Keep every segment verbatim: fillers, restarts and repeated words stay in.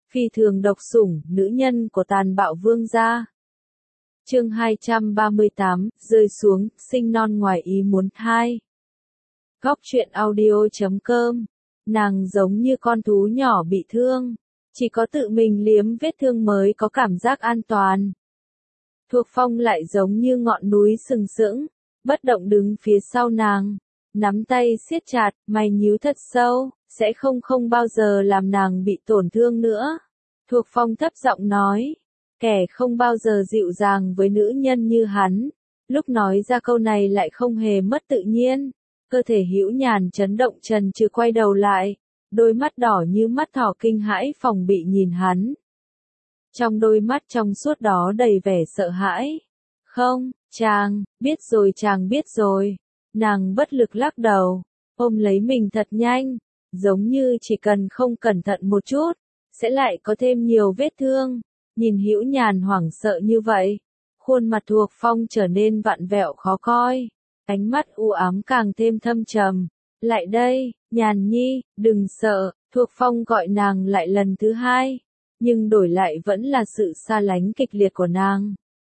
Phi thường độc sủng, nữ nhân của tàn bạo vương gia. Chương hai trăm ba mươi tám, rơi xuống, sinh non ngoài ý muốn hai. Góc truyện audio chấm com. Nàng giống như con thú nhỏ bị thương, chỉ có tự mình liếm vết thương mới có cảm giác an toàn. Thuộc Phong lại giống như ngọn núi sừng sững, bất động đứng phía sau nàng, nắm tay siết chặt, mày nhíu thật sâu, sẽ không không bao giờ làm nàng bị tổn thương nữa. Thuộc Phong thấp giọng nói, kẻ không bao giờ dịu dàng với nữ nhân như hắn, lúc nói ra câu này lại không hề mất tự nhiên. Cơ thể hữu nhàn chấn động, trần trừ quay đầu lại, đôi mắt đỏ như mắt thỏ kinh hãi phòng bị nhìn hắn. Trong đôi mắt trong suốt đó đầy vẻ sợ hãi. Không, chàng, biết rồi chàng biết rồi. Nàng bất lực lắc đầu, ôm lấy mình thật nhanh, giống như chỉ cần không cẩn thận một chút, sẽ lại có thêm nhiều vết thương. Nhìn hữu nhàn hoảng sợ như vậy, khuôn mặt Thuộc Phong trở nên vặn vẹo khó coi. Ánh mắt u ám càng thêm thâm trầm. Lại đây, Nhàn Nhi, đừng sợ. Thuộc Phong gọi nàng lại lần thứ hai, nhưng đổi lại vẫn là sự xa lánh kịch liệt của nàng.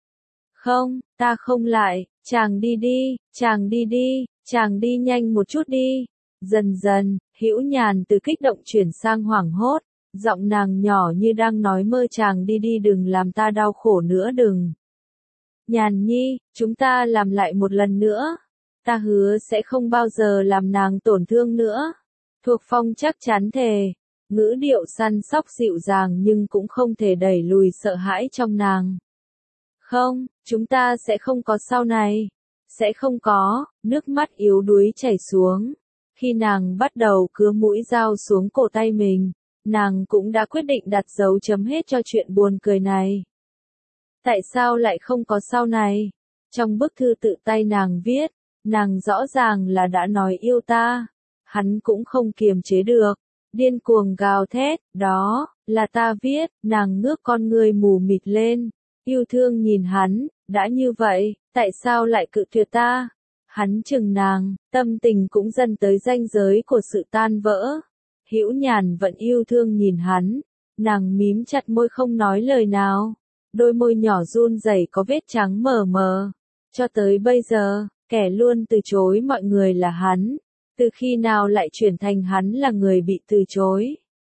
Không, ta không lại, chàng đi đi, chàng đi đi, chàng đi nhanh một chút đi. Dần dần, hữu nhàn từ kích động chuyển sang hoảng hốt, giọng nàng nhỏ như đang nói mơ, chàng đi đi, đừng làm ta đau khổ nữa, đừng. Nhàn Nhi, chúng ta làm lại một lần nữa. Ta hứa sẽ không bao giờ làm nàng tổn thương nữa. Thuộc Phong chắc chắn thề, ngữ điệu săn sóc dịu dàng nhưng cũng không thể đẩy lùi sợ hãi trong nàng. Không, chúng ta sẽ không có sau này. Sẽ không có, nước mắt yếu đuối chảy xuống. Khi nàng bắt đầu cứa mũi dao xuống cổ tay mình, nàng cũng đã quyết định đặt dấu chấm hết cho chuyện buồn cười này. Tại sao lại không có sau này? Trong bức thư tự tay nàng viết, nàng rõ ràng là đã nói yêu ta. Hắn cũng không kiềm chế được, điên cuồng gào thét, đó, là ta viết. Nàng ngước con ngươi mù mịt lên, yêu thương nhìn hắn, đã như vậy, tại sao lại cự tuyệt ta? Hắn chừng nàng, tâm tình cũng dần tới ranh giới của sự tan vỡ. Hữu nhàn vẫn yêu thương nhìn hắn, nàng mím chặt môi không nói lời nào. Đôi môi nhỏ run rẩy có vết trắng mờ mờ. Cho tới bây giờ, kẻ luôn từ chối mọi người là hắn. Từ khi nào lại chuyển thành hắn là người bị từ chối?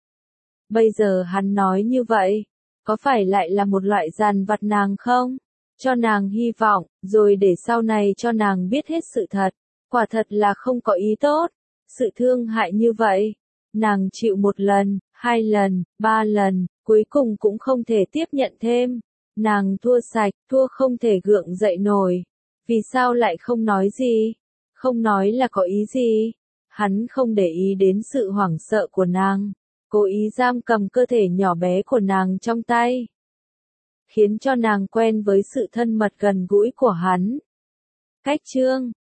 Bây giờ hắn nói như vậy, có phải lại là một loại dằn vặt nàng không? Cho nàng hy vọng, rồi để sau này cho nàng biết hết sự thật. Quả thật là không có ý tốt. Sự thương hại như vậy, nàng chịu một lần, hai lần, ba lần, cuối cùng cũng không thể tiếp nhận thêm. Nàng thua sạch, thua không thể gượng dậy nổi. Vì sao lại không nói gì? Không nói là có ý gì? Hắn không để ý đến sự hoảng sợ của nàng, cố ý giam cầm cơ thể nhỏ bé của nàng trong tay, khiến cho nàng quen với sự thân mật gần gũi của hắn. Cách chương